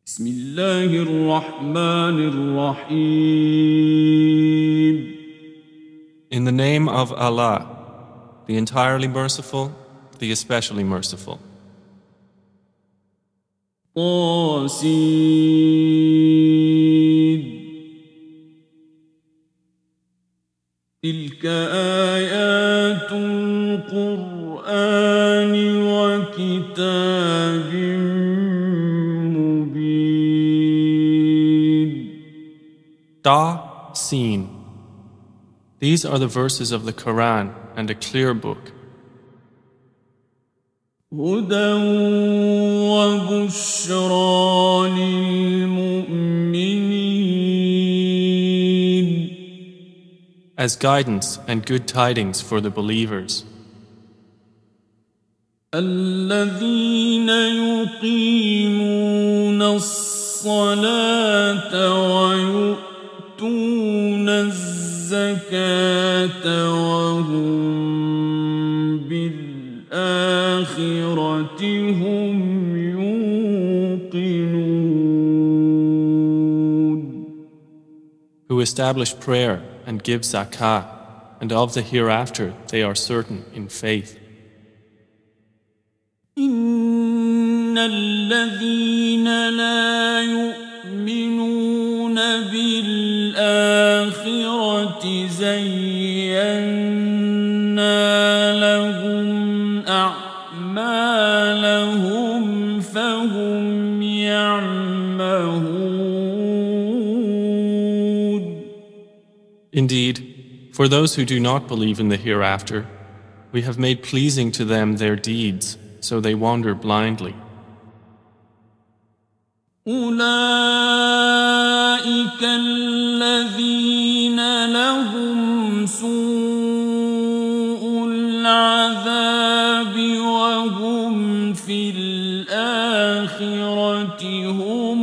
بسم الله الرحمن الرحيم. In the name of Allah, the entirely merciful, the especially merciful. طاسين تلك آيات القرآن وكتاب مبين. Ta-Sin. These are the verses of the Quran and a clear book. هدى وبشرى للمؤمنين. As guidance and good tidings for the believers. الذين يقيمون الصلاة ويؤتون الزكاة وهم بالآخرة هم يوقنون. Who establish prayer and give zakah, and of the hereafter they are certain in faith. إن الذين لا يؤمنون بالآخرة زينا لهم أعمالهم فهم يعمهون. Indeed, for those who do not believe in the hereafter, we have made pleasing to them their deeds, so they wander blindly. أولئك الذين لهم سوء العذاب وهم في الآخرة هم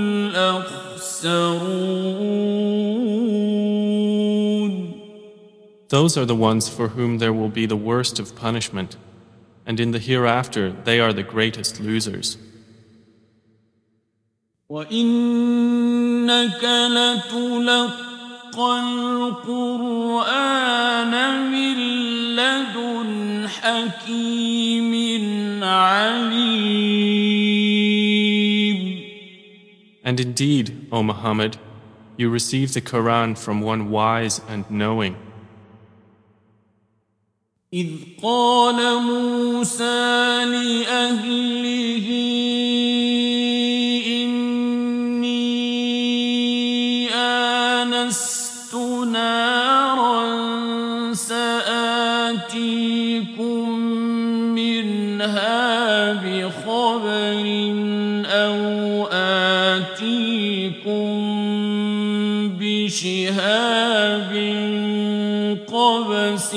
الأخسرون. Those are the ones for whom there will be the worst of punishment, and in the hereafter they are the greatest losers. وَإِنَّكَ لَتُلَقَّى الْقُرْآنَ مِنْ لَدُنْ حَكِيمٍ عَلِيمٍ. And indeed, O Muhammad, you receive the Quran from one wise and knowing. إذ قال موسى لأهله إني آنست نارا سآتيكم منها بخبر أو آتيكم بشهاب قبس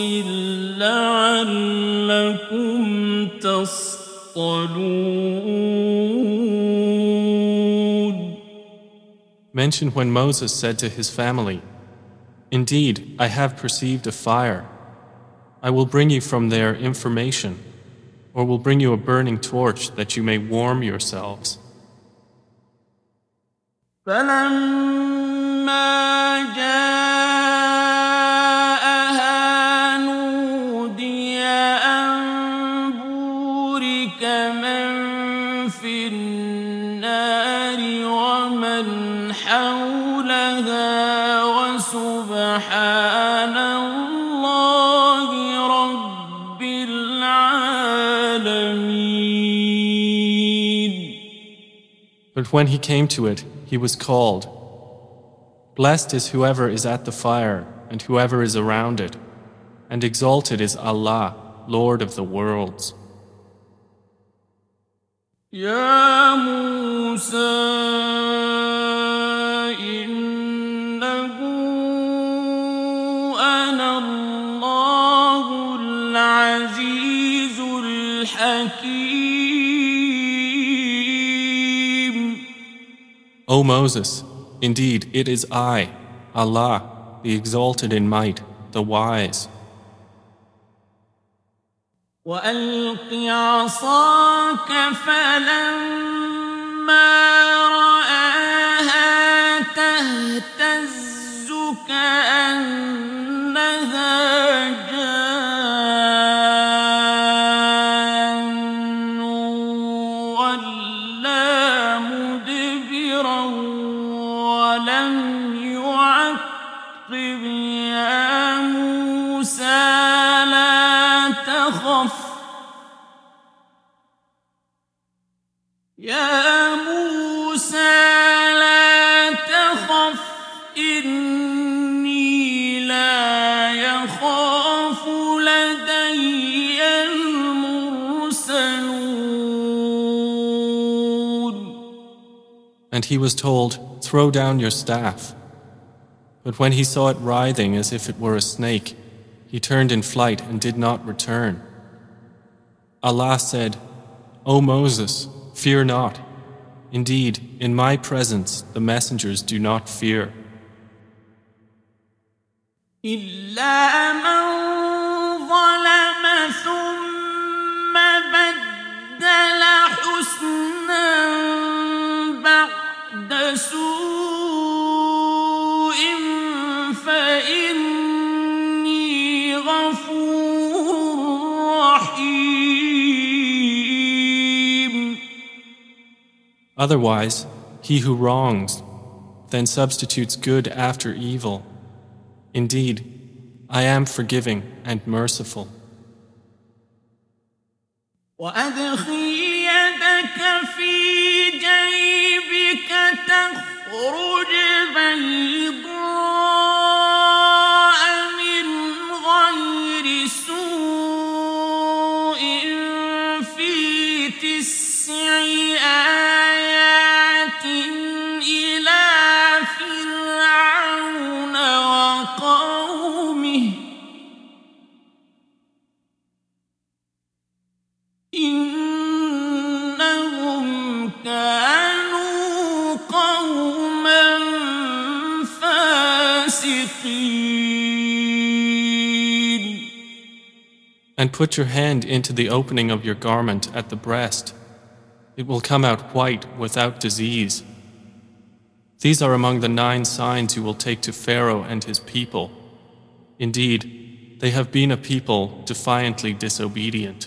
لعلكم تصطلون. Mention when Moses said to his family, "Indeed, I have perceived a fire. I will bring you from there information, or will bring you a burning torch that you may warm yourselves." فلما جاءها نودي أن بورك من في النار ومن حولها وسبحان الله رب العالمين. But when he came to it, he was called. Blessed is whoever is at the fire and whoever is around it, and exalted is Allah, Lord of the worlds. يا موسى إنه أنا الله العزيز الحكيم. O Moses, indeed it is I, Allah, the exalted in might, the wise. وألق عصاك فلما رأيتها يا موسى لا تخف يا موسى لا تخف إني لا يخاف لدي المرسلون. And he was told, "Throw down your staff." But when he saw it writhing as if it were a snake, he turned in flight and did not return. Allah said, "O Moses, fear not. Indeed, in my presence the messengers do not fear." إلا من ظلم ثم بدل حسنا بعد سوء فإني غفور رحيم. Otherwise, he who wrongs, then substitutes good after evil. Indeed, I am forgiving and merciful. وأدخل يدك في جيبك تخرج بيضاء من غير سوء في 9 آيات إلى فرعون وقومه إنهم كانوا قوما فاسقين. And put your hand into the opening of your garment at the breast. It will come out white without disease. These are among the 9 signs you will take to Pharaoh and his people. Indeed, they have been a people defiantly disobedient.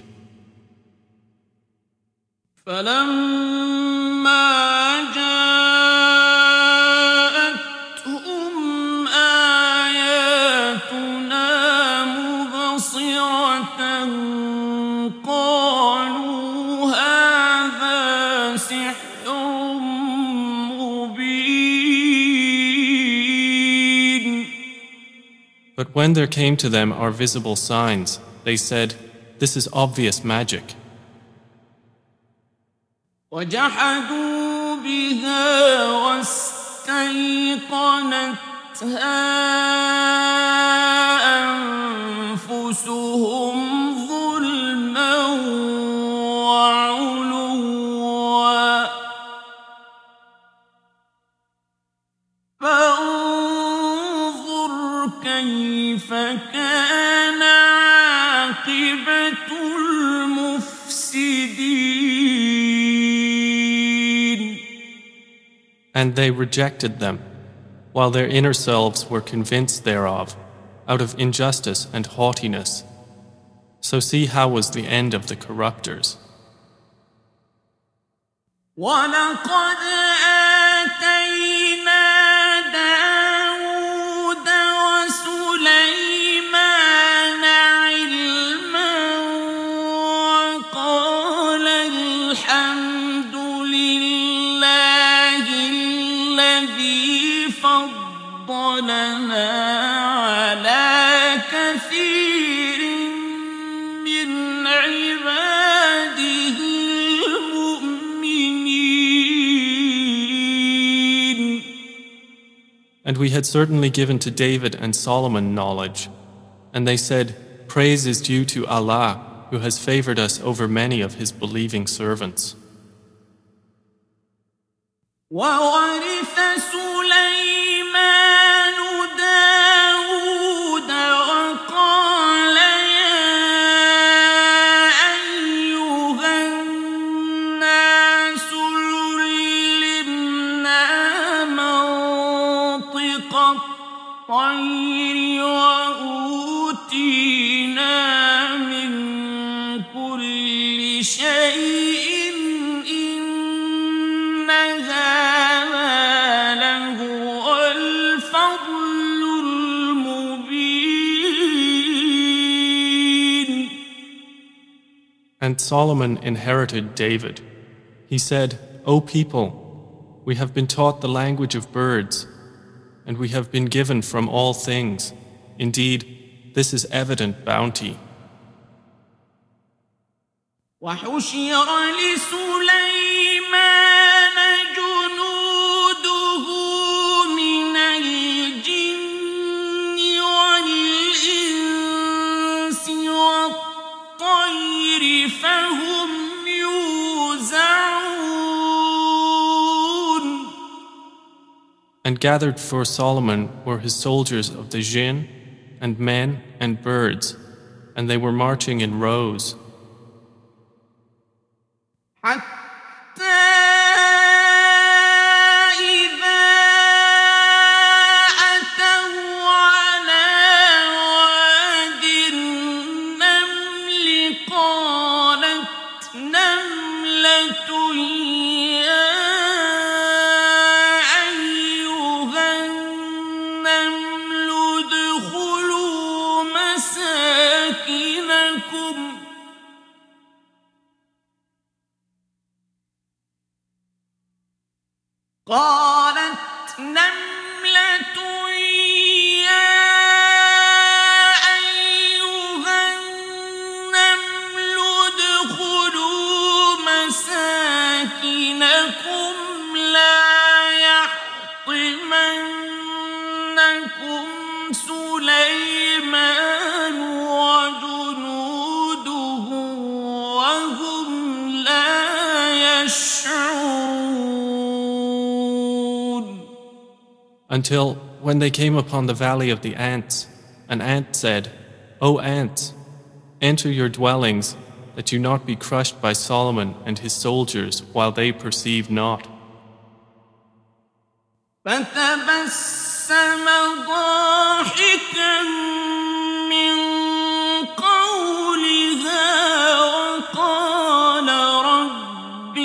فلما جاءتهم آياتنا مبصرة قالوا هذا سحر مبين. But when there came to them our visible signs, they said, "This is obvious magic." وجحدوا بها واستيقنتها أنفسهم ظلما وعلوا فانظر كيف كان عاقبة المفسدين. And they rejected them, while their inner selves were convinced thereof, out of injustice and haughtiness. So see how was the end of the corruptors. وَلَقَدْ آتَيْنَا دَاوُودَ وَسُلَيْمَانَ عِلْمًا وَقَالَ الْحَمْدُ لِلَّهِ الَّذِي فَضَّلَنَا عَلَى كَثِيرٍ مِّنْ عِبَادِهِ الْمُؤْمِنِينَ. And we had certainly given to David and Solomon knowledge. And they said, "Praise is due to Allah, who has favored us over many of his believing servants." وَوَرِثَ سُلَيْمَانُ دَاوُودَ وَقَالَ يَا أَيُّهَا النَّاسُ عُلِّمْنَا مَنطِقَ الطَّيْرِ وَأُوتِينَا مِن كُلِّ شَيْءٍ إِنَّ هَذَا لَهُوَ الْفَضْلُ And Solomon inherited David. He said, O people, we have been taught the language of birds, and we have been given from all things. Indeed, this is evident bounty. وحشر لسليمان جنوده من الجن والإنس والطير فهم يوزعون. And gathered for Solomon were his soldiers of the jinn, and men and birds, and they were marching in rows. حتى إذا أتوا على واد النمل قالت نملة يا أيها النمل ادخلوا مساكنكم قالت نملة يا أيها النمل ادخلوا مساكنكم لا يحطمنكم سليمان وجنوده وهم لا يشعرون. Until when they came upon the valley of the ants, an ant said, O ants, enter your dwellings, that you not be crushed by Solomon and his soldiers while they perceive not. فتبسم ضاحكا من قولها وقال رب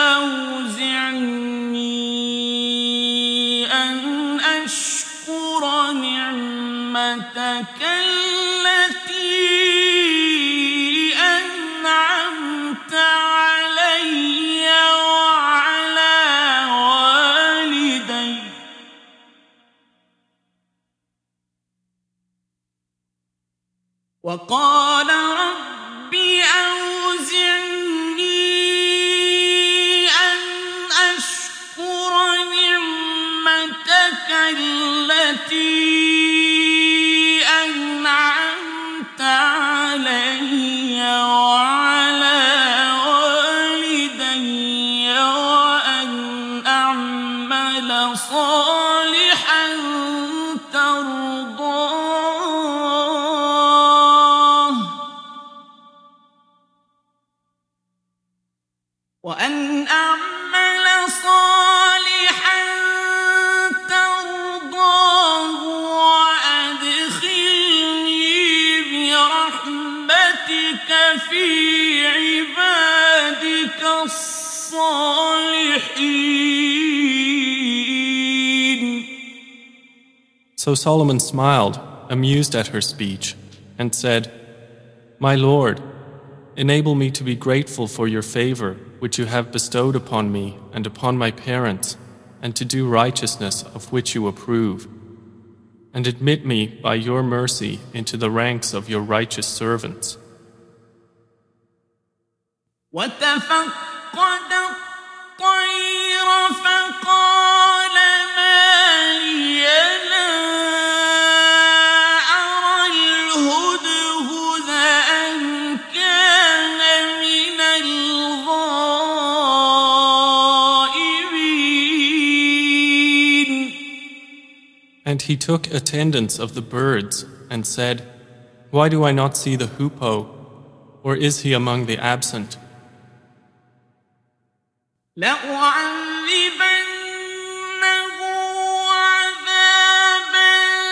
أوزعني أن أشكر نعمتك التي أنعمت علي وعلى والدي وقال رب أوزعني أن أشكر نعمتك التي أنعمت علي وعلى والدي وأن أعمل صالحا ترضاه وأن أعمل صالحا ترضاه وأدخلني برحمتك في عبادك الصالحين. So Solomon smiled, amused at her speech, and said, My Lord, enable me to be grateful for your favor which you have bestowed upon me and upon my parents, and to do righteousness of which you approve. And admit me by your mercy into the ranks of your righteous servants. وتفقد الطير فقال ما لي لا أرى الهدهد أم كان من الغائبين. And he took attendance of the birds and said, Why do I not see the hoopoe, or is he among the absent? لأعذبنه عذابا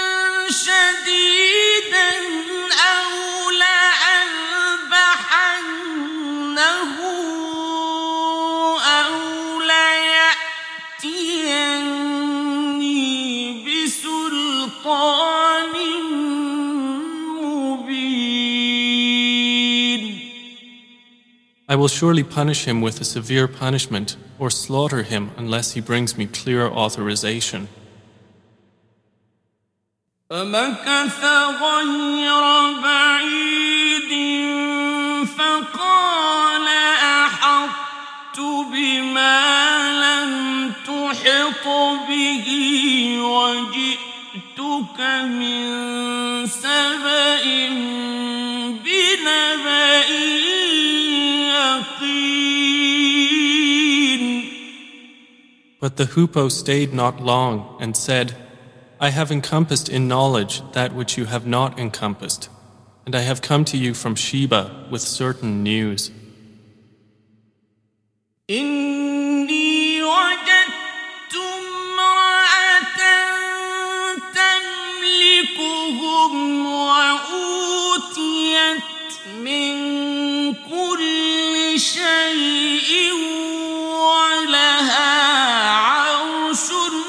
شديدا أو لأذبحنه أو ليأتيني بسلطان مبين. I will surely punish him with a severe punishment or slaughter him unless he brings me clear authorization. فمكث غير بعيد فقال أحطت بما لم تحط به وجئتك من سبأ بنبأ يقين. But the hoopoe stayed not long and said, I have encompassed in knowledge that which you have not encompassed, and I have come to you from Sheba with certain news. إني وجدت امرأة تملكهم وأوتيت من كل شيء ولها عرش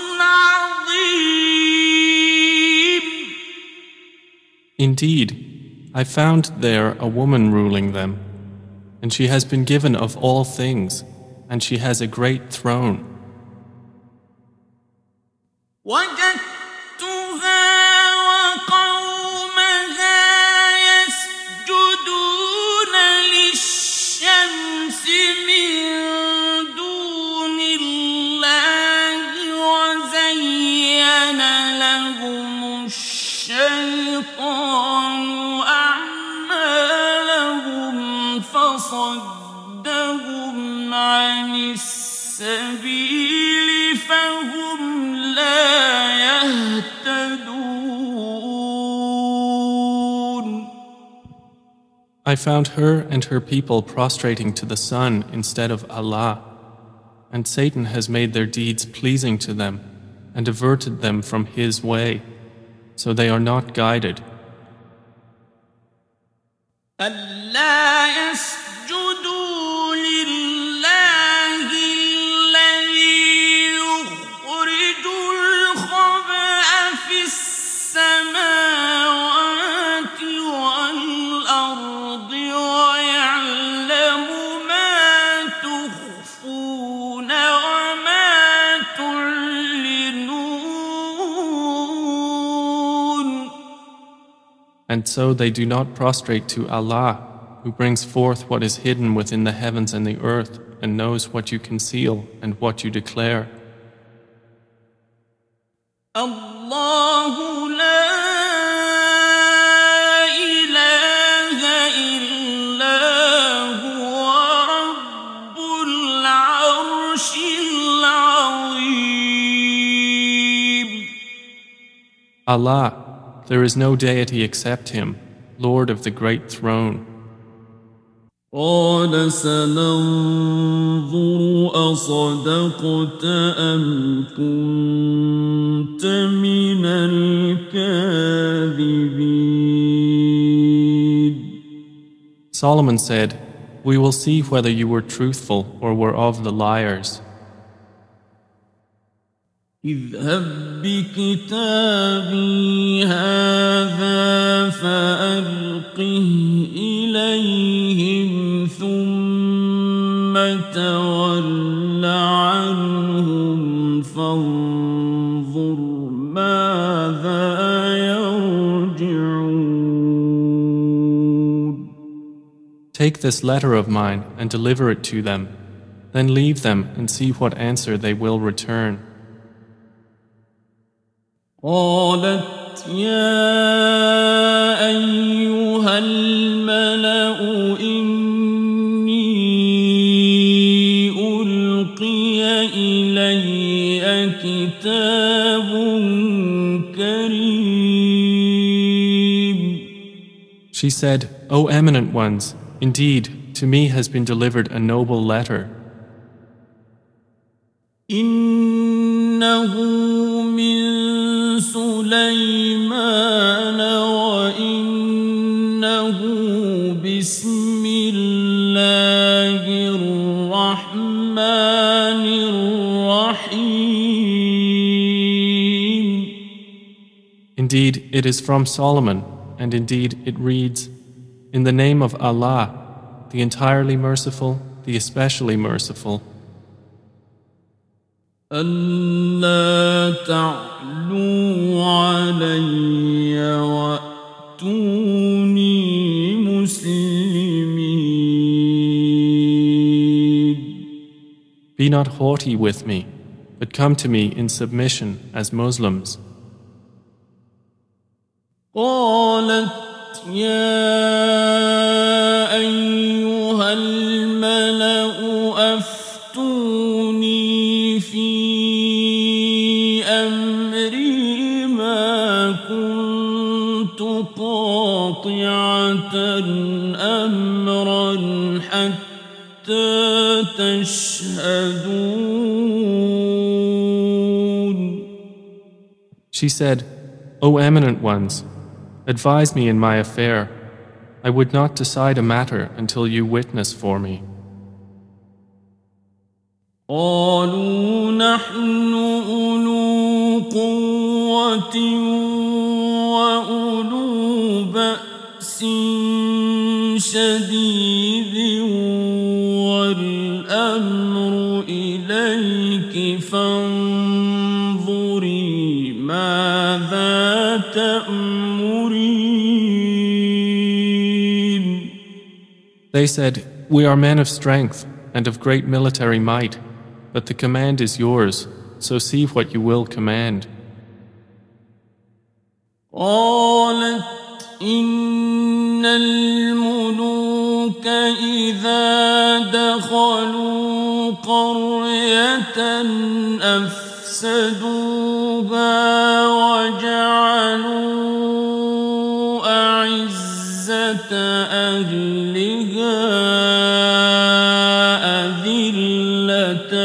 عظيم. Indeed, I found there a woman ruling them, and she has been given of all things, and she has a great throne. وجدتها وقومها يسجدون للشمس من دون الله وزين لهم الشيطان أعمالهم فصدهم عن السبيل فهم لا يهتدون. I found her and her people prostrating to the sun instead of Allah, and Satan has made their deeds pleasing to them and averted them from his way, so they are not guided. ألا يسجدوا لله الذي يخرج الخبأ في السماوات والأرض ويعلم ما تخفون وما تعلنون. And so they do not prostrate to Allah, who brings forth what is hidden within the heavens and the earth, and knows what you conceal and what you declare. الله لا إله إلا هو رب العرش العظيم. Allah, there is no deity except Him, Lord of the great throne. قال سننظر أصدقت أم كنت من الكاذبين. Solomon said, We will see whether you were truthful or were of the liars. اذهب بكتابي هذا فألقه إليهم ثم تول عنهم فانظر ماذا يرجعون. Take this letter of mine and deliver it to them, then leave them and see what answer they will return. قالت يا أيها الملأ إني ألقي إلي كتاب كريم. She said, O eminent ones, indeed, to me has been delivered a noble letter. إنه من سليمان وإنه بسم الله الرحمن الرحيم. Indeed, it is from Solomon, and indeed it reads, In the name of Allah, the entirely merciful, the especially merciful. ألا تعلوا علي وأتوني مسلمين. Be not haughty with me, but come to me in submission as Muslims. قالت يا أيها الملأ أفتوني في أمري ما كنت قاطعة أمرا حتى تشهدون. She said, O eminent ones, advise me in my affair. I would not decide a matter until you witness for me. قالوا نحن أولو قوة وأولو بأس شديد والأمر إليك فانظري ماذا تأمرين. They said, We are men of strength and of great military might, but the command is yours, so see what you will command. قالت إن الملوك إذا دخلوا قرية أفسدوها وجعلوا أعزة أهلها أذلة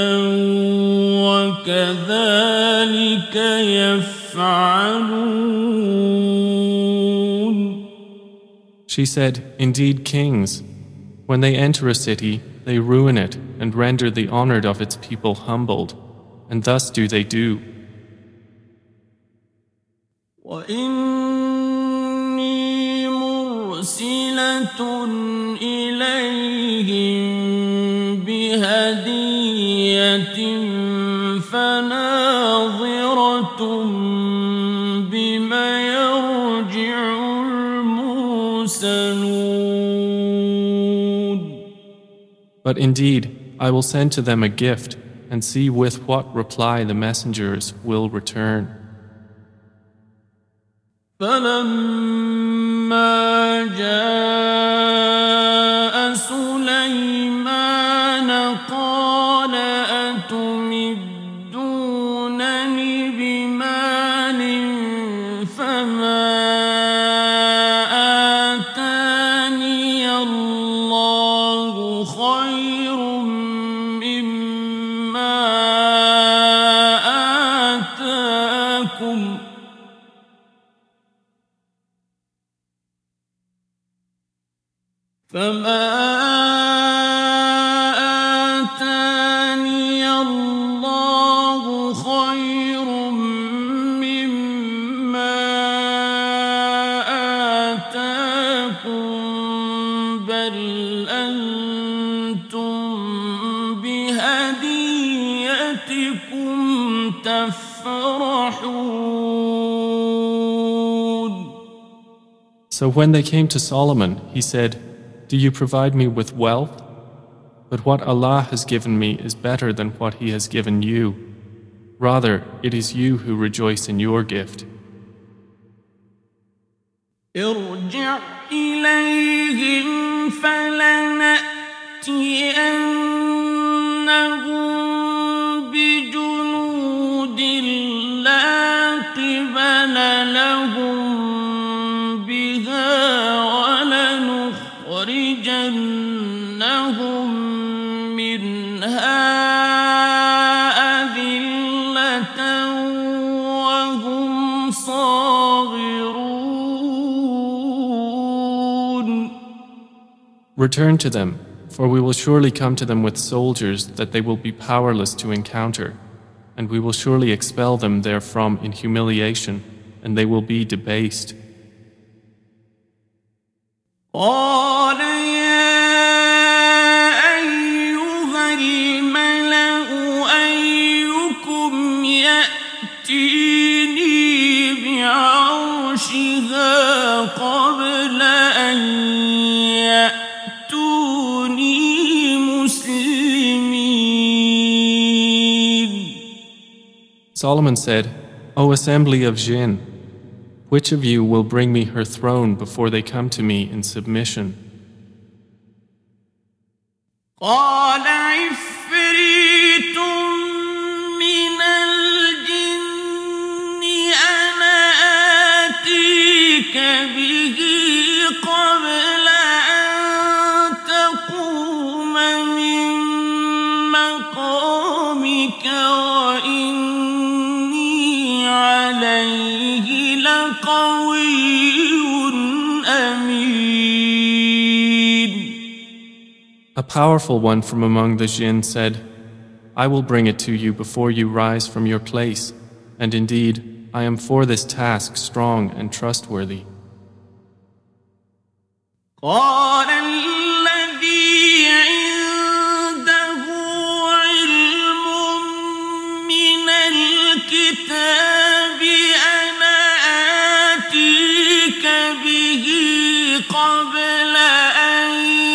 وكذلك يفعلون. She said, Indeed, kings, when they enter a city, they ruin it and render the honored of its people humbled, and thus do they do. وإني مرسلة إليهم بهدية فناظرة بما يرجع المرسلون. But indeed, I will send to them a gift and see with what reply the messengers will return. فلما جاء سليمان قال أتمدونني بمال فما آتاني الله خير مما آتاكم فما آتاني الله خير مما آتاكم بل أنتم بهديتكم تفرحون. So when they came to Solomon, he said, Do you provide me with wealth? But what Allah has given me is better than what He has given you. Rather, it is you who rejoice in your gift. ارجع إليهم فلنأتينهم بجنود لا قبل لهم بها ولنخرجنهم منها أذلة وهم صاغرون. Return to them, for we will surely come to them with soldiers that they will be powerless to encounter, and we will surely expel them therefrom in humiliation, and they will be debased. قال يا الملأ أيكم يأتيني بعرشها قبل أن يأتوني مسلمين. Solomon said, O assembly of jinn, which of you will bring me her throne before they come to me in submission? قال عفريت من الجن أنا آتيك به قبل أن تقوم من مقامك وإني عليه لقوي أمين. A powerful one from among the jinn said, I will bring it to you before you rise from your place, and indeed, I am for this task strong and trustworthy. قال الذي عنده علم من الكتاب أنا آتيك به قبل أن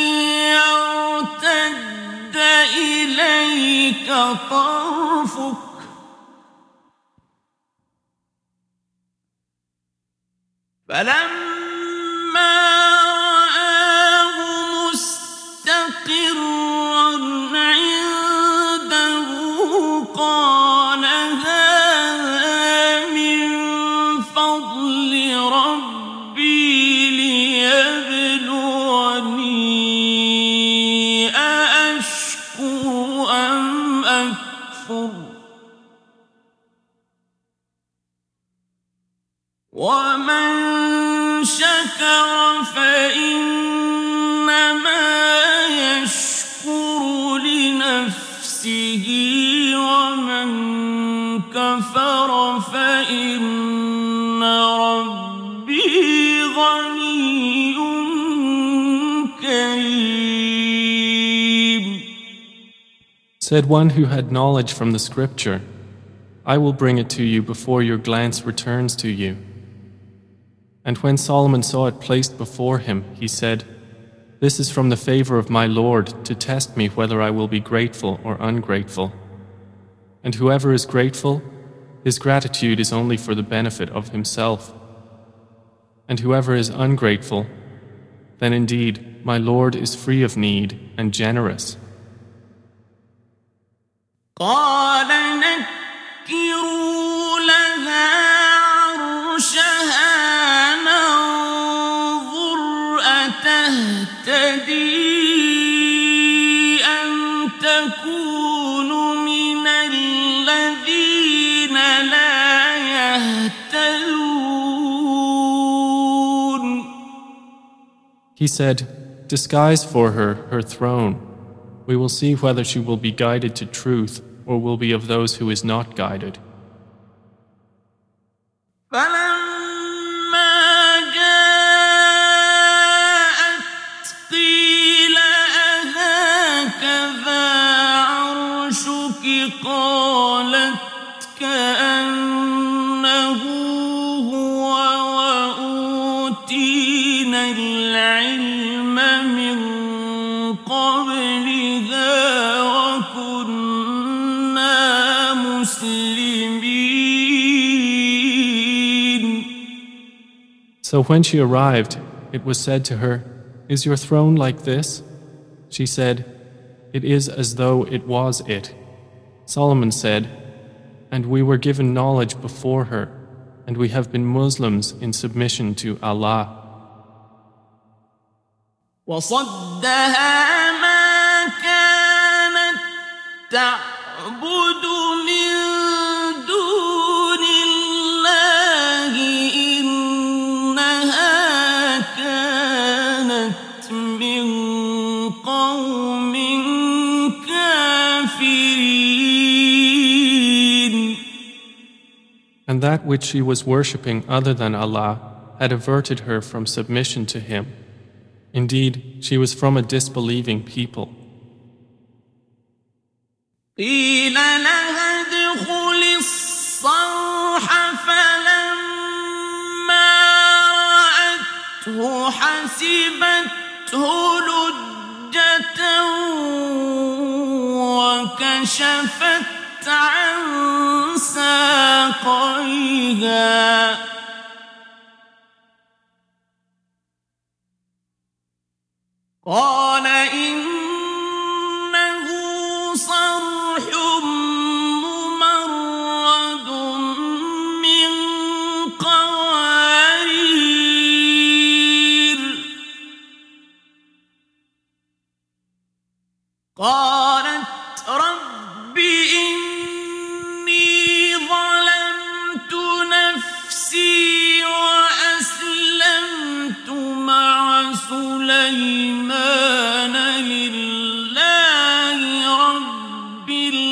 يرتد إليك طرفك فلما رآه مستقرا عنده قال هذا من فضل ربي ليبلوني أأشكر أم أكفر ومن شكر فإنما يشكر لنفسه ومن كفر فإن ربي غني كريم. Said one who had knowledge from the scripture, I will bring it to you before your glance returns to you. And when Solomon saw it placed before him, he said, This is from the favor of my Lord to test me whether I will be grateful or ungrateful. And whoever is grateful, his gratitude is only for the benefit of himself. And whoever is ungrateful, then indeed my Lord is free of need and generous. قال نكروا لها عرشها ننظر أتهتدي أم تكون من الذين لا يهتدون. He said, Disguise for her her throne. We will see whether she will be guided to truth or will be of those who is not guided. فلما جاءت قيل أهكذا عرشك قالت كأنه هو وأوتينا العلم من قبلها وكنا مسلمين. So when she arrived, it was said to her, Is your throne like this? She said, It is as though it was it. Solomon said, And we were given knowledge before her, and we have been Muslims in submission to Allah. وصدها ما كانت تعبد من دون الله إنها كانت من قوم كافرين. And that which she was worshipping other than Allah had averted her from submission to Him. Indeed, she was from a disbelieving people. قيل لها ادخل الصرح فلما رأته حسبته لجة وكشفت عن ساقيها قال إنه صرح ممرد من قوارير قالت رب إني ظلمت نفسي وأسلمت مع سليمان لله رب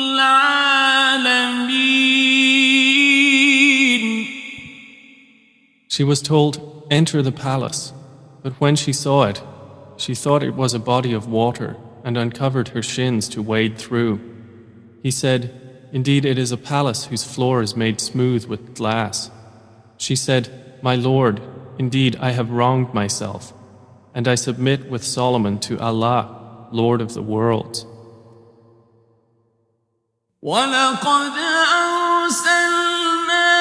العالمين. She was told, "Enter the palace." But when she saw it, she thought it was a body of water and uncovered her shins to wade through. He said, "Indeed, it is a palace whose floor is made smooth with glass." She said, "My Lord, indeed I have wronged myself, and I submit with Solomon to Allah, Lord of the worlds." وَلَقَدْ أَرْسَلْنَا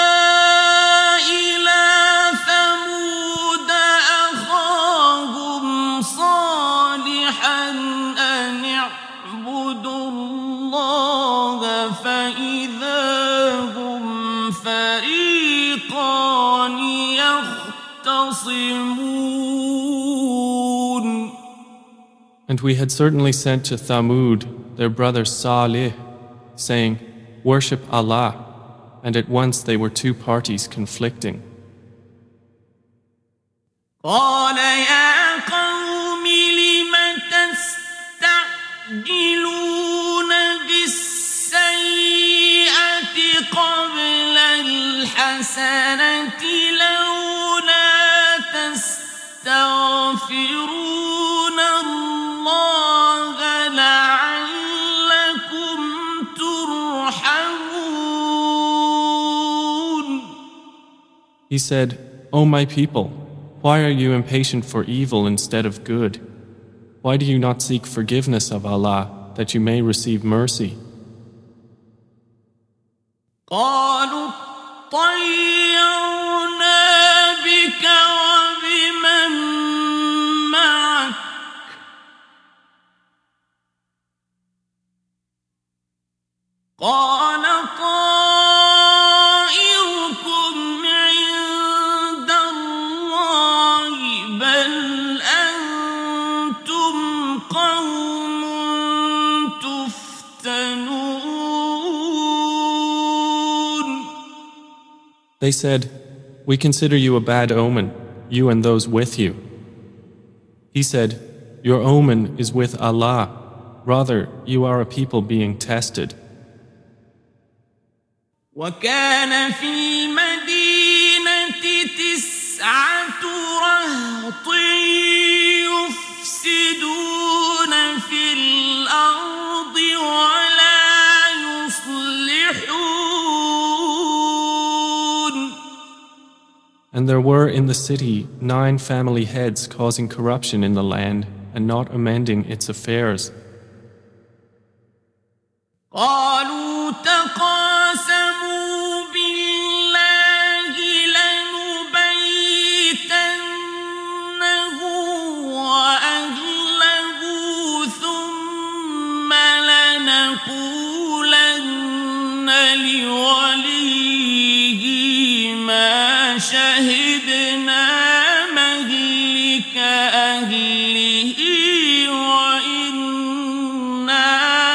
إِلَى ثَمُودَ أَخَاهُمْ صَالِحًا أَنِ اعْبُدُوا اللَّهَ فَإِذَا هُمْ فَرِيقَانِ يَخْتَصِمُونَ. And we had certainly sent to Thamud their brother Salih, saying, "Worship Allah," and at once they were two parties conflicting. قال يا قوم لم تستعجلون بالسيئة قبل الحسنة لولا تستغفرون الله لعلكم ترحمون. He said, "O my people, why are you impatient for evil instead of good? Why do you not seek forgiveness of Allah that you may receive mercy?" قالوا اطيرنا بك وبمن معك قال طائركم عند الله بل أنتم قوم تفتنون. They said, "We consider you a bad omen, you and those with you." He said, "Your omen is with Allah. Rather, you are a people being tested." وكان في المدينة 9 رهط يفسدون في الأرض ولا يصلحون. And there were in the city 9 family heads causing corruption in the land and not amending its affairs. قالوا تقاسموا بالله لنبيتنه وأهله ثم لنقولن لوليه ما شهدنا مهلك أهله وإنا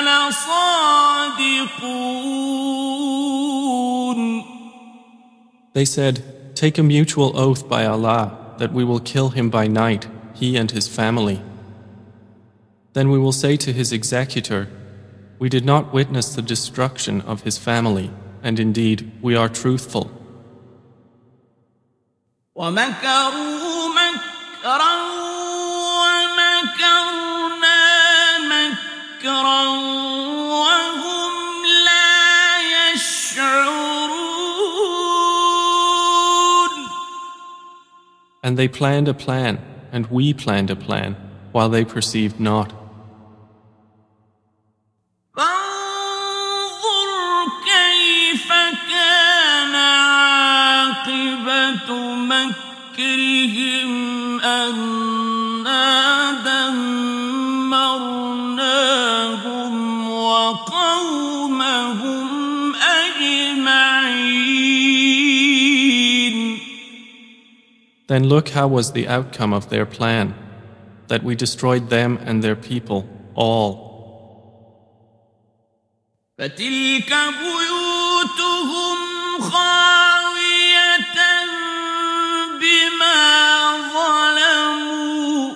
لصادقون. They said, "Take a mutual oath by Allah that we will kill him by night, he and his family." Then we will say to his executor, "We did not witness the destruction of his family, and indeed we are truthful." ومكروا مكرا ومكرنا مكرا وهم لا يشعرون. And they planned a plan, and we planned a plan, while they perceived not. فانظر كيف كان عاقبة مكرهم أنا دمرناهم وقومهم أجمعين. Then look how was the outcome of their plan, that we destroyed them and their people, all. فتلك بيوتهم خاوية بما ظلموا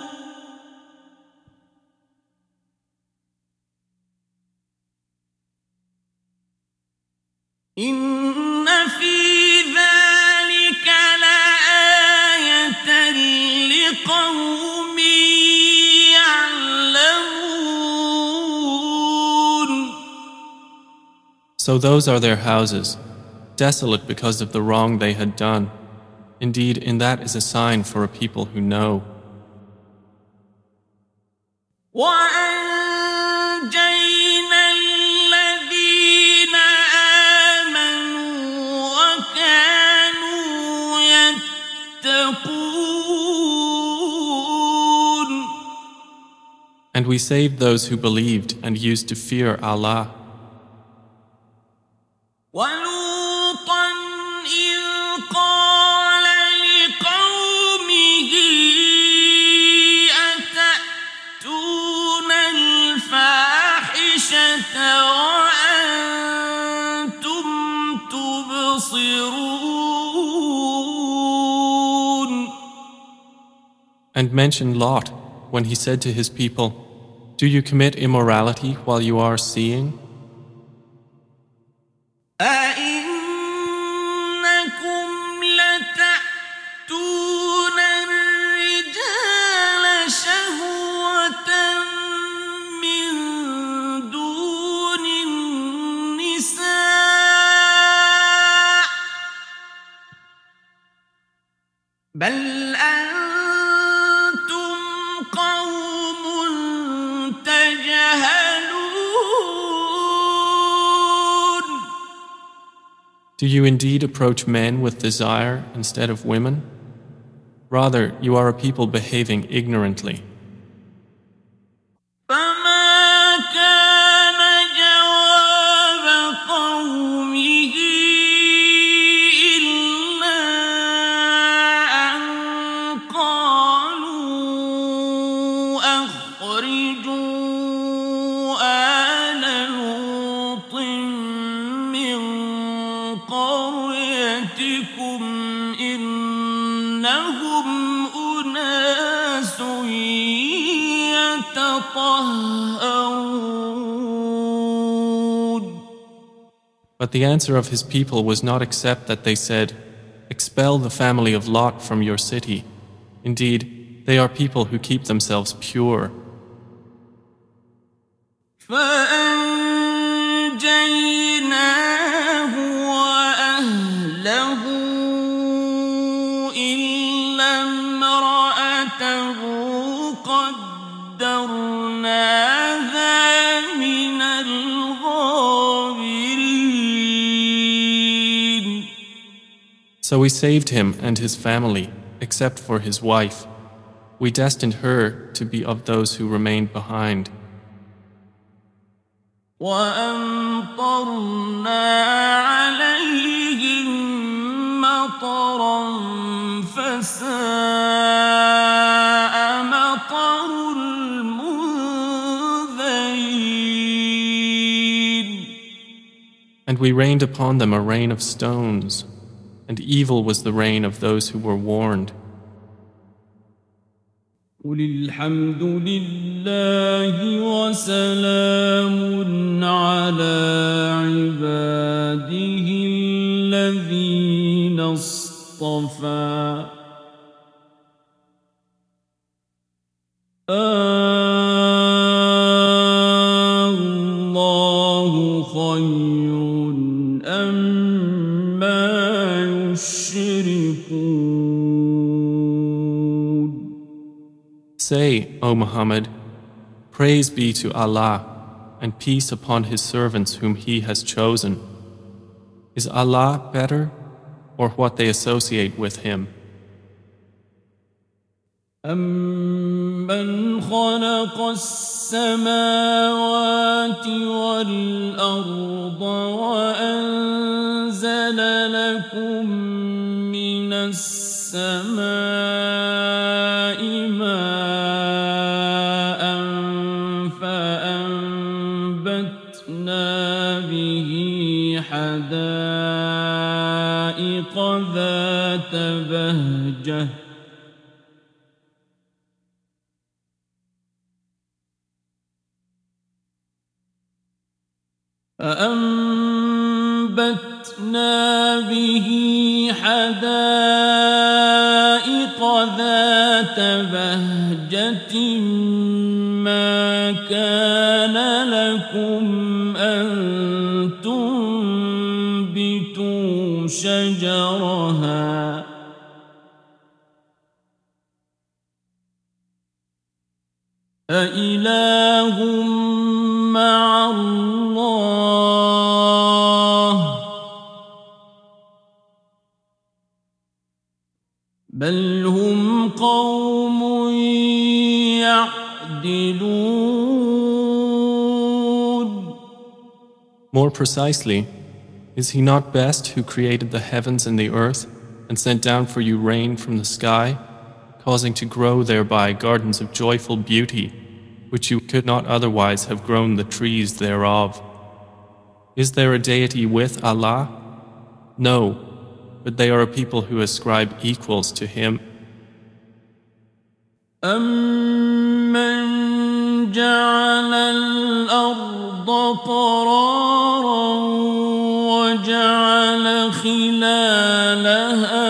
إن في ذلك لآية لقوم يعلمون. So those are their houses, desolate because of the wrong they had done. Indeed, in that is a sign for a people who know. وأنجينا الذين آمنوا وكانوا يتقون. And we saved those who believed and used to fear Allah. ولوطا إذ قال لقومه أتأتون الفاحشة وأنتم تبصرون. And mention Lot when he said to his people, "Do you commit immorality while you are seeing?" أئنكم لتأتون الرجال شهوة من دون النساء بل أنتم قوم تجهلون. Do you indeed approach men with desire instead of women? Rather, you are a people behaving ignorantly. فما كان جواب قومه إلا أن قالوا أخرجوا آل لوط من قريتكم إنهم أناس يتطهرون. But the answer of his people was not except that they said, "Expel the family of Lot from your city. Indeed, they are people who keep themselves pure." فأنجيناه وأهله إلا امرأته قدرناها من الغابرين. So we saved him and his family, except for his wife. We destined her to be of those who remained behind. وأمطرنا عليهم مطرا فساء مطر المنذرين. And we rained upon them a rain of stones, and evil was the rain of those who were warned. قل الحمد لله وسلام على عباده الذين اصطفى الله يشركون. Say, O Muhammad, praise be to Allah and peace upon His servants whom He has chosen. Is Allah better or what they associate with Him? أَمَّنْ خَلَقَ السَّمَاوَاتِ وَالْأَرْضَ وَأَنزَلَ لَكُم مِّنَ السَّمَاءِ مَاءً فَأَنبَتْنَا بِهِ حَدَائِقَ ذَاتَ بَهْجَةٍ ما كان لكم أن تنبتوا شجرها أإله مع الله بل هم قوم يعدلون. More precisely, is He not best who created the heavens and the earth and sent down for you rain from the sky, causing to grow thereby gardens of joyful beauty, which you could not otherwise have grown the trees thereof? Is there a deity with Allah? No, but they are a people who ascribe equals to Him. أَمَّنْ جَعَلَ الْأَرْضَ قَرَارًا وَجَعَلَ خِلَالَهَا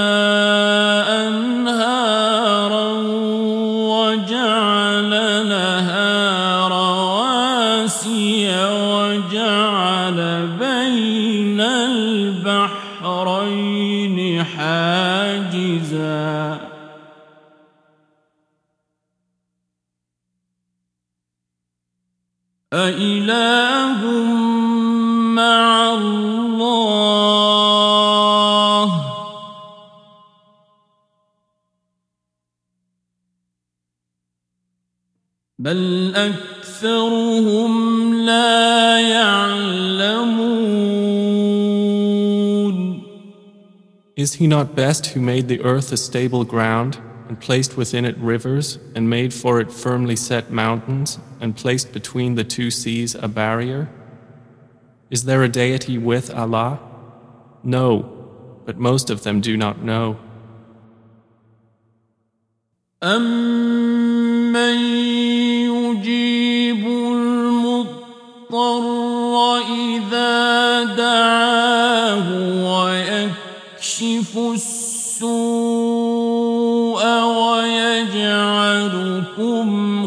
أَنْهَارًا وَجَعَلَ لَهَا رواسي وَجَعَلَ بَيْنَ الْبَحْرَيْنِ حَاجِزًا أإله مع الله بل أكثرهم لا يعلمون. Is He not best who made the earth a stable ground and placed within it rivers and made for it firmly set mountains and placed between the two seas a barrier? Is there a deity with Allah? No, but most of them do not know. أَمَّن يُجِيبُ الْمُضْطَرَّ إِذَا دَعَاهُ وَيَكْشِفُ السُّوءَ وَيَجْعَلُكُمْ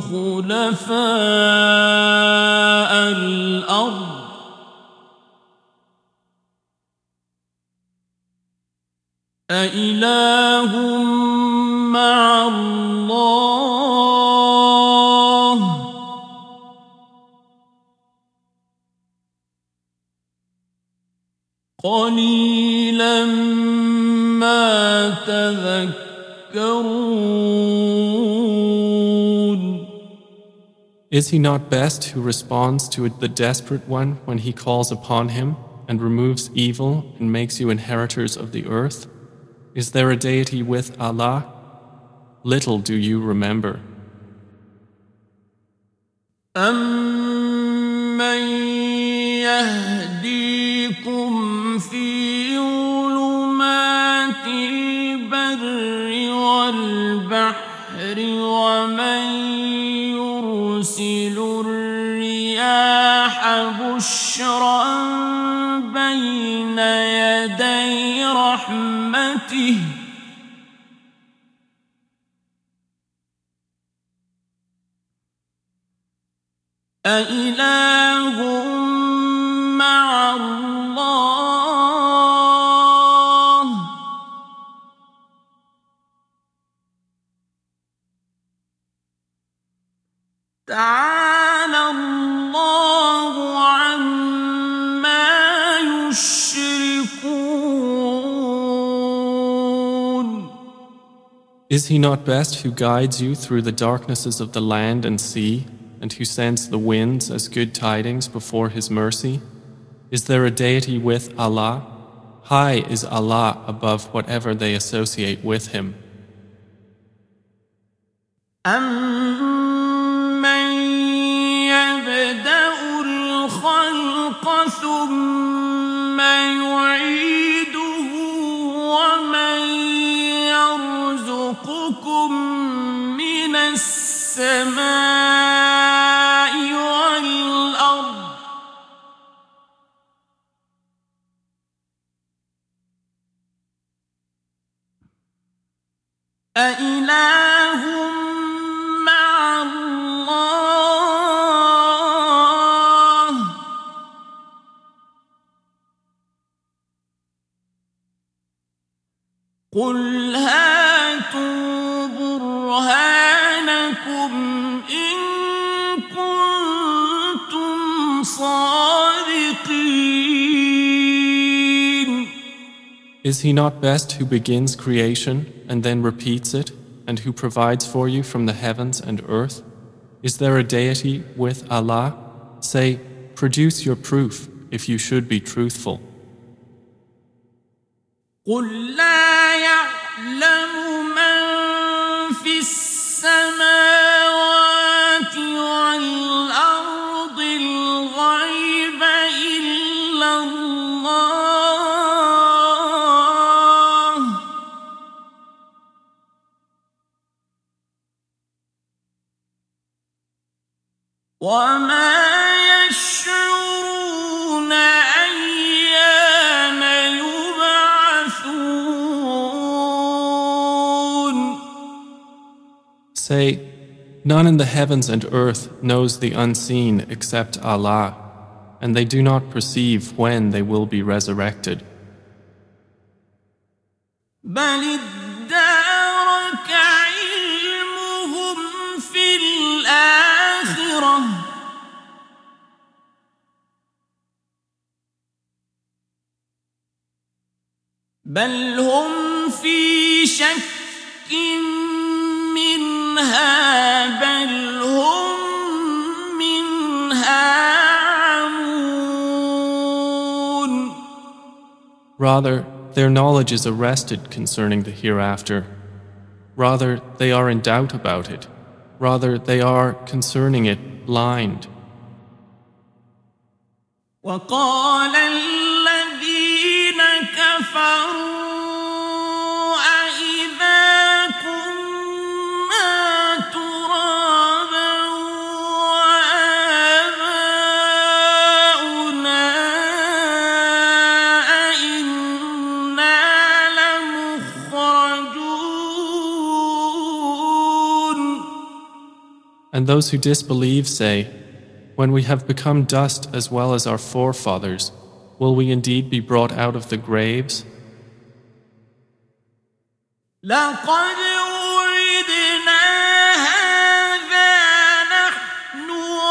خُلَفَاءَ الْأَرْضِ أإله مع الله قليلا ما تذكرون. Is He not best who responds to the desperate one when he calls upon Him and removes evil and makes you inheritors of the earth? Is there a deity with Allah? Little do you remember. أَمَّن يَهْدِيكُمْ فِي ظُلُمَاتِ الْبَرِّ وَالْبَحْرِ وَمَن يُرْسِلُ الرِّيَاحَ بُشْرًا بَيْنَ يَدَيْ رَحْمَتِهِ أإله مع الله Is he not best who guides you through the darknesses of the land and sea, and who sends the winds as good tidings before his mercy? Is there a deity with Allah? High is Allah above whatever they associate with him. أَمَّن يَبْدَأُ الْخَلْقَ ثُمَّ يُعِيدُهُ وَمَن يَرْزُقُكُم مِّنَ السَّمَاءِ وَالْأَرْضِ أَإِلَٰهٌ مَّعَ اللَّهِ ۚ قُلْ هَاتُوا بُرْهَانَكُمْ إِن كُنتُمْ صَادِقِينَ. Is he not best who begins creation and then repeats it, and who provides for you from the heavens and earth? Is there a deity with Allah? Say, produce your proof if you should be truthful. قُل لَّا يَعْلَمُ مَن فِي السَّمَاوَاتِ وَالْأَرْضِ الْغَيْبَ إِلَّا اللَّهُ ۚ وَمَا يَشْعُرُونَ أَيَّانَ يُبْعَثُونَ. Say, none in the heavens and earth knows the unseen except Allah, and they do not perceive when they will be resurrected. بَلِ ادَّارَكَ عِلْمُهُمْ فِي الْآخِرَةِ ۚ بَلْ هُمْ فِي شَكٍّ مِّنْهَا بَلْ هُم مِّنْهَا عَمُونَ. Rather, their knowledge is arrested concerning the hereafter. Rather, they are in doubt about it. Rather, they are, concerning it, blind. وَقَالَ الَّذِينَ كَفَرُوا أَإِذَا كُنَّا تُرَابًا وَآبَاؤُنَا أَإِنَّا لَمُخْرَجُونَ. And those who disbelieve say, when we have become dust as well as our forefathers, will we indeed be brought out of the graves? لَقَدْ وُعِدْنَا هَٰذَا نَحْنُ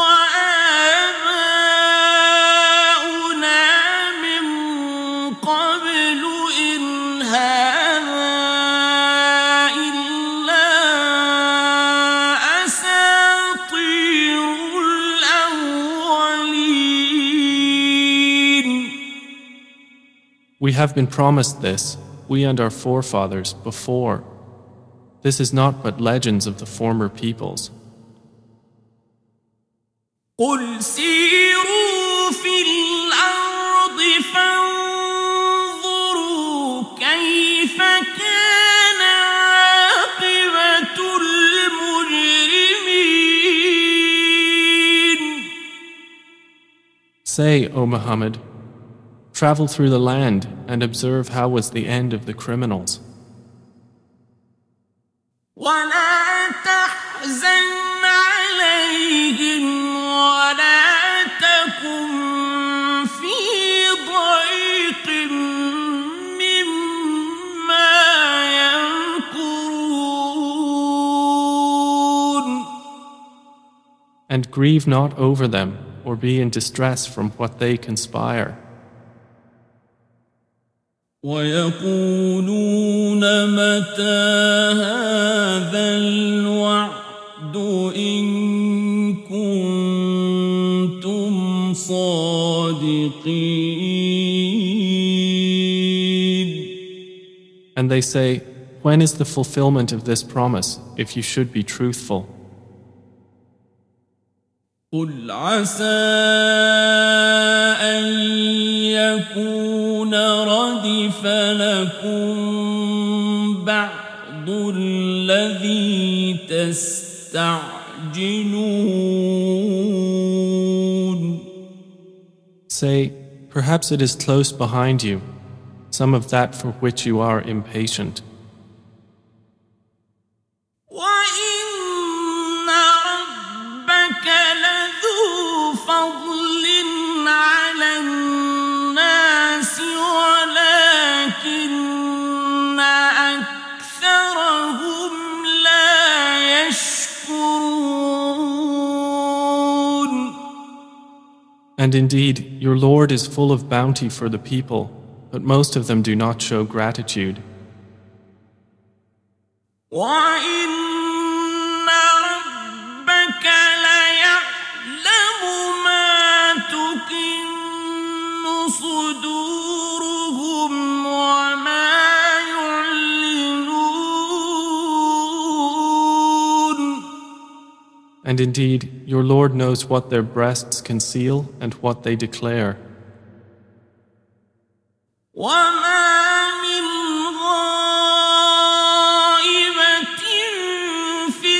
وَآبَاؤُنَا مِن قَبْلُ إِنْ هَٰذَا إِلَّا أَسَاطِيرُ الْأَوَّلِينَ. We have been promised this, we and our forefathers, before. This is not but legends of the former peoples. قُلْ سِيرُوا فِي الْأَرْضِ فَانظُرُوا كَيْفَ كَانَ عَاقِبَةُ الْمُجْرِمِينَ. Say, O Muhammad, travel through the land and observe how was the end of the criminals. وَلَا تَحْزَنْ عَلَيْهِمْ وَلَا تَكُنْ فِي ضَيْقٍ مِّمَّا يَمْكُرُونَ. And grieve not over them or be in distress from what they conspire. وَيَقُولُونَ مَتَىٰ هَٰذَا هذا الوعد إن كنتم صادقين. And they say, when is the fulfillment of this promise, if you should be truthful? قل عسى أن يكون ردف لكم بعض الذي تستعجلون. Say, perhaps it is close behind you, some of that for which you are impatient. وَإِنَّ رَبَّكَ لَذُو فَضْلٍ عَلَى النَّاسِ وَلَكِنَّ أَكْثَرَهُمْ لَا يَشْكُرُونَ. And indeed, your Lord is full of bounty for the people, but most of them do not show gratitude. وَإِنَّ رَبَّكَ لَيَعْلَمُ مَا تُكِنُّ صُدُورُهُمْ وَمَا يُعْلِنُونَ. And indeed, your Lord knows what their breasts conceal and what they declare. وَمَا مِنْ غَائِبَةٍ فِي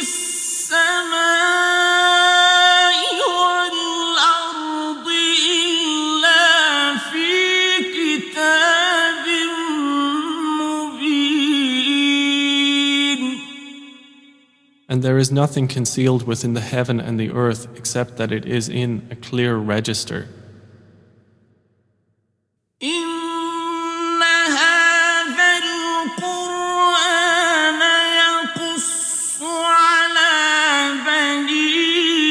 السَّمَاءِ وَالْأَرْضِ إِلَّا فِي كِتَابٍ مُبِينٍ. And there is nothing concealed within the heaven and the earth except that it is in a clear register. إِنَّ هَذَا الْقُرْآنَ يَقُصُّ عَلَى بَنِي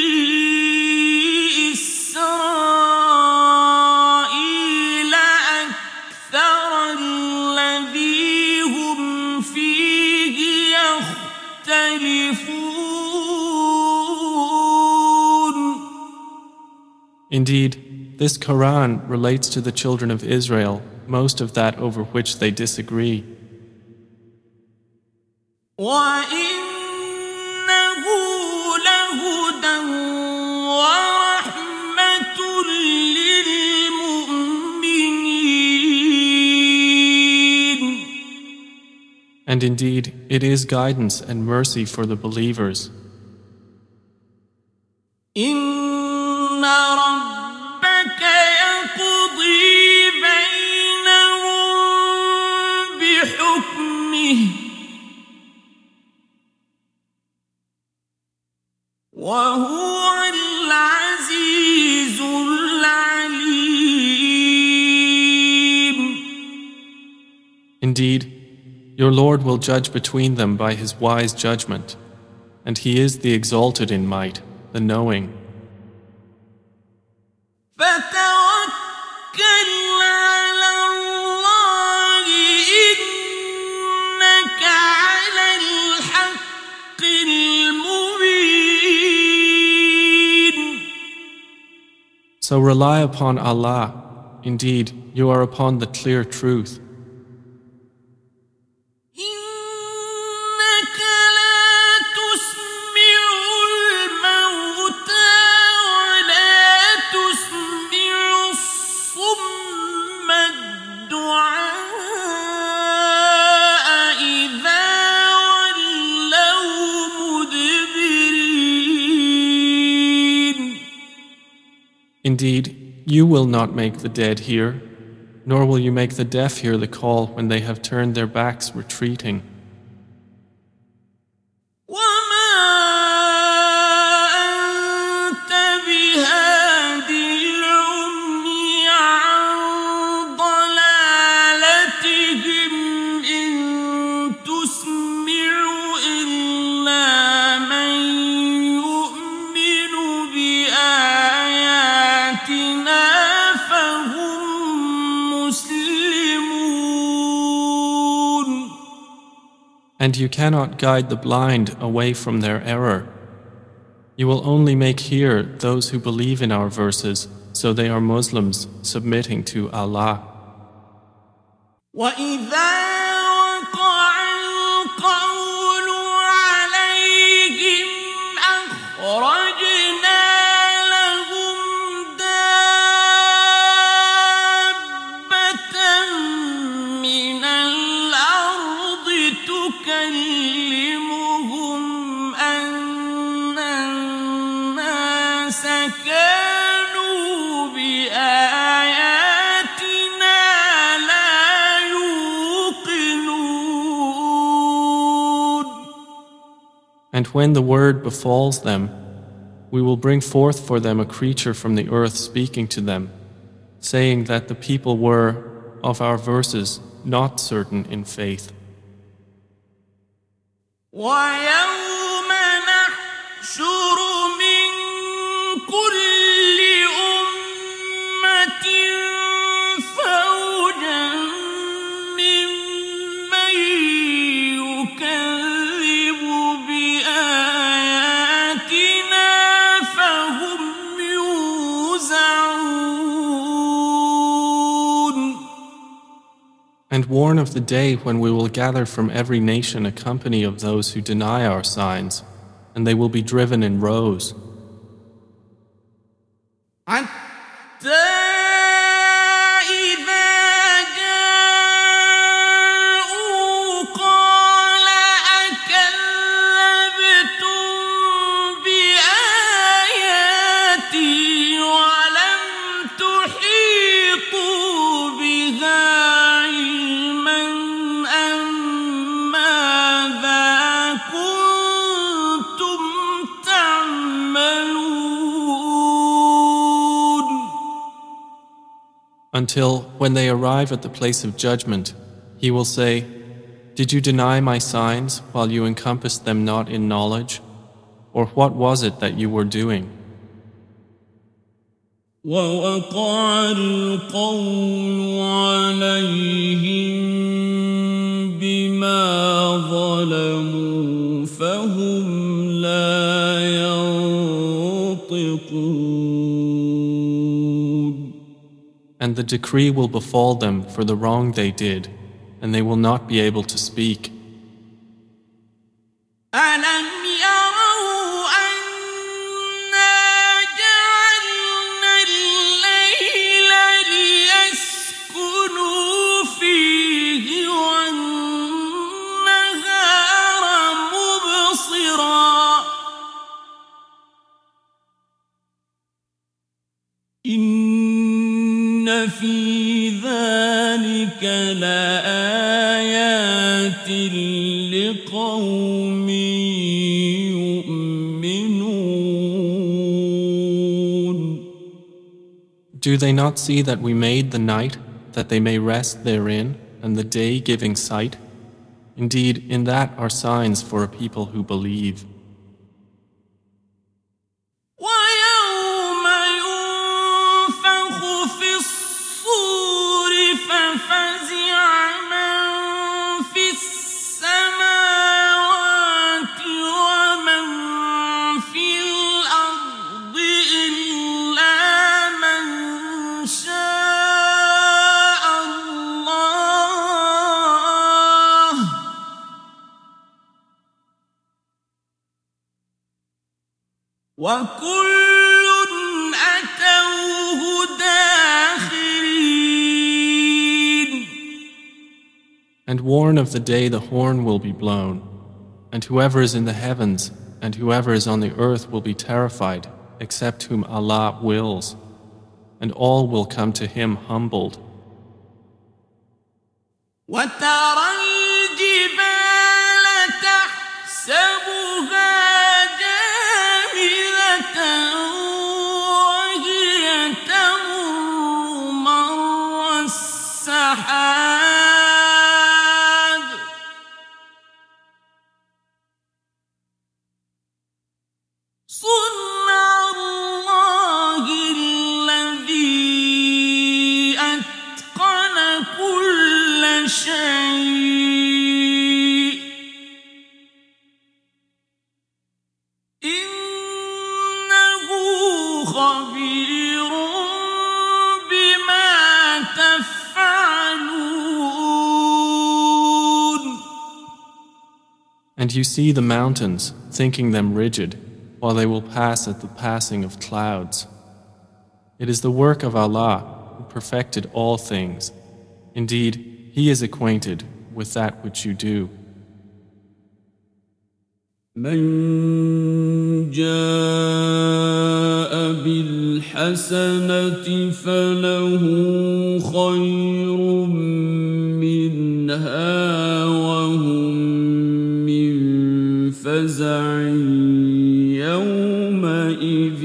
إِسْرَائِيلَ أَكْثَرَ الَّذِي هُمْ فِيهِ يَخْتَلِفُونَ. Indeed, this Quran relates to the children of Israel most of that over which they disagree. وَإِنَّهُ لَهُدًى وَرَحْمَةٌ لِّلْمُؤْمِنِينَ. And indeed, it is guidance and mercy for the believers. إِنَّ رَبَّكَ يَقْضِي بَيْنَهُم بِحُكْمِهِ وَهُوَ الْعَزِيزُ الْعَلِيمُ. Indeed, your Lord will judge between them by his wise judgment, and he is the exalted in might, the knowing. فَتَوَكَّلْ عَلَى اللَّهِ إِنَّكَ عَلَى الْحَقِّ الْمُبِينِ. So rely upon Allah. Indeed, you are upon the clear truth. إِنَّكَ لَا تُسْمِعُ الْمَوْتَىٰ وَلَا تُسْمِعُ الصُّمَّ الدُّعَاءَ إِذَا وَلَّوْا مُدْبِرِينَ. Indeed, you will not make the dead hear, nor will you make the deaf hear the call when they have turned their backs retreating. وَمَا أَنتَ بِهَادِي الْعُمْيِ عَن ضَلَالَتِهِمْ إِن تُسْمِعُ إِلَّا مَن يُؤْمِنُ بِآيَاتِنَا فَهُم. And you cannot guide the blind away from their error. You will only make hear those who believe in our verses, so they are Muslims submitting to Allah. وَإِذَا وَقَعَ الْقَوْلُ عَلَيْهِمْ أَخْرَجْنَا لَهُمْ دَابَّةً مِّنَ الْأَرْضِ تُكَلِّمُهُمْ أَنَّ النَّاسَ كَانُوا بِآيَاتِنَا لَا يُوقِنُونَ. And when the word befalls them, we will bring forth for them a creature from the earth speaking to them, saying that the people were, of our verses, not certain in faith. وَيَوْمَ نَحْشُرُ مِن كُلِّ أُمَّةٍ فَوْجًا مِّمَّن يُكَذِّبُ بِآيَاتِنَا فَهُمْ يُوزَعُونَ. And warn of the day when we will gather from every nation a company of those who deny our signs, and they will be driven in rows. حتى إذا جاءوا قال أكذبتم بآياتي ولم تحيطوا بها علما أم ماذا كنتم تعملون. Until, when they arrive at the place of judgment, he will say, "Did you deny my signs while you encompassed them not in knowledge? Or what was it that you were doing?" وَوَقَعَ الْقَوْلُ عَلَيْهِم بِمَا ظَلَمُوا فَهُمْ لَا يَنطِقُونَ. And the decree will befall them for the wrong they did, and they will not be able to speak. أَلَمْ يَرَوْا أَنَّا جَعَلْنَا اللَّيْلَ لِيَسْكُنُوا فِيهِ وَالنَّهَارَ مُبْصِرًا إِنَّ فِي ذَلِكَ لَآيَاتٍ لِقَوْمٍ يُؤْمِنُونَ. Do they not see that we made the night, that they may rest therein, and the day giving sight? Indeed, in that are signs for a people who believe. وَيَوْمَ يُنفَخُ فِي الصُّورِ فَفَزِعَ مَن فِي السَّمَاوَاتِ وَمَن فِي الْأَرْضِ إِلَّا مَن شَاءَ اللَّهُ وَكُلٌّ أَتَوْهُ دَاخِرِينَ. And warn of the day the horn will be blown, and whoever is in the heavens and whoever is on the earth will be terrified, except whom Allah wills, and all will come to him humbled. وَتَرَى الْجِبَالَ تَحْسَبُهَا جَامِدَةً وَهِيَ تَمُرُّ مَرَّ السَّحَابِ صُنْعَ اللَّهِ الَّذِي أَتْقَنَ كُلَّ شَيْءٍ خبير بما تفعلون. And you see the mountains, thinking them rigid, while they will pass at the passing of clouds. It is the work of Allah who perfected all things. Indeed, He is acquainted with that which you do. من جاء بالحسنة فله خير منها وهم من فزع يومئذ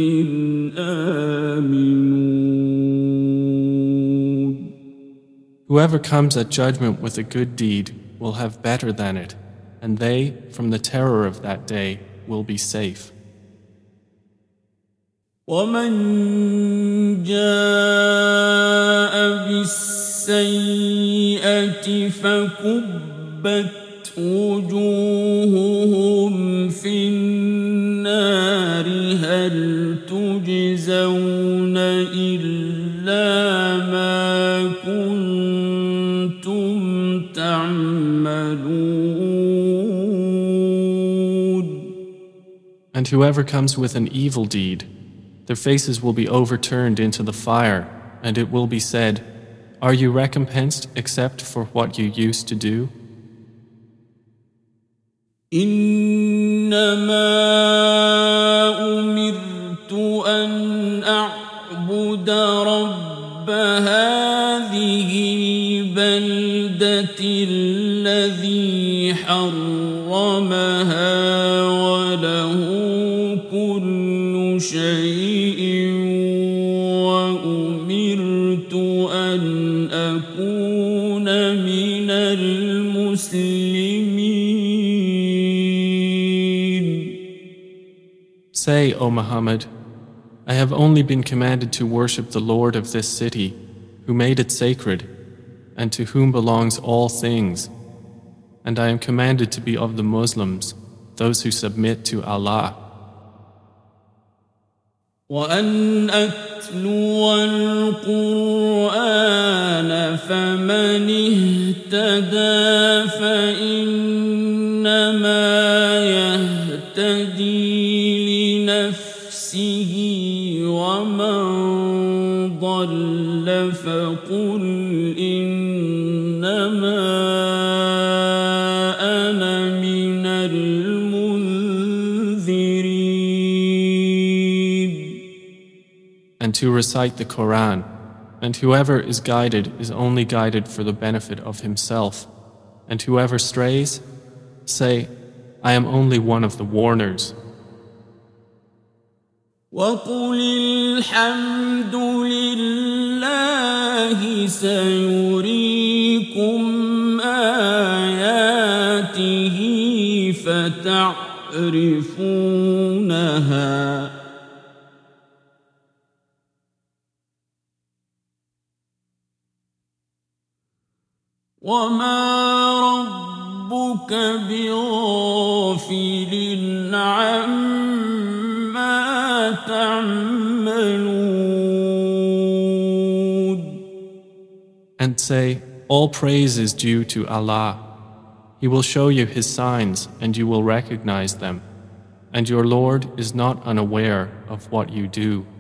آمنون. Whoever comes at judgment with a good deed will have better than it, and they, from the terror of that day, will be safe. ومن جاء بالسيئة فكبت وجوههم في النار هل تجزون إلا ما كنتم تعملون. And whoever comes with an evil deed, their faces will be overturned into the fire, and it will be said, "Are you recompensed except for what you used to do?" إنما أمرت أن أعبد رب هذه البلدة الذي حرمها وله كل شيء وأمرت أن أكون من المسلمين. Say, O Muhammad, I have only been commanded to worship the Lord of this city, who made it sacred, and to whom belongs all things. And I am commanded to be of the Muslims, those who submit to Allah. وأن أتلو القرآن فمن اهتدى فإنما يهتدي لنفسه ومن ضل فقل إنما أنا من المنذرين. And to recite the Quran, and whoever is guided is only guided for the benefit of himself, and whoever strays, say, I am only one of the warners. وقل الحمد لله سيريكم آياته فتعرفونها وما ربك بغافل عما تعملون. And say, all praise is due to Allah. He will show you His signs and you will recognize them. And your Lord is not unaware of what you do.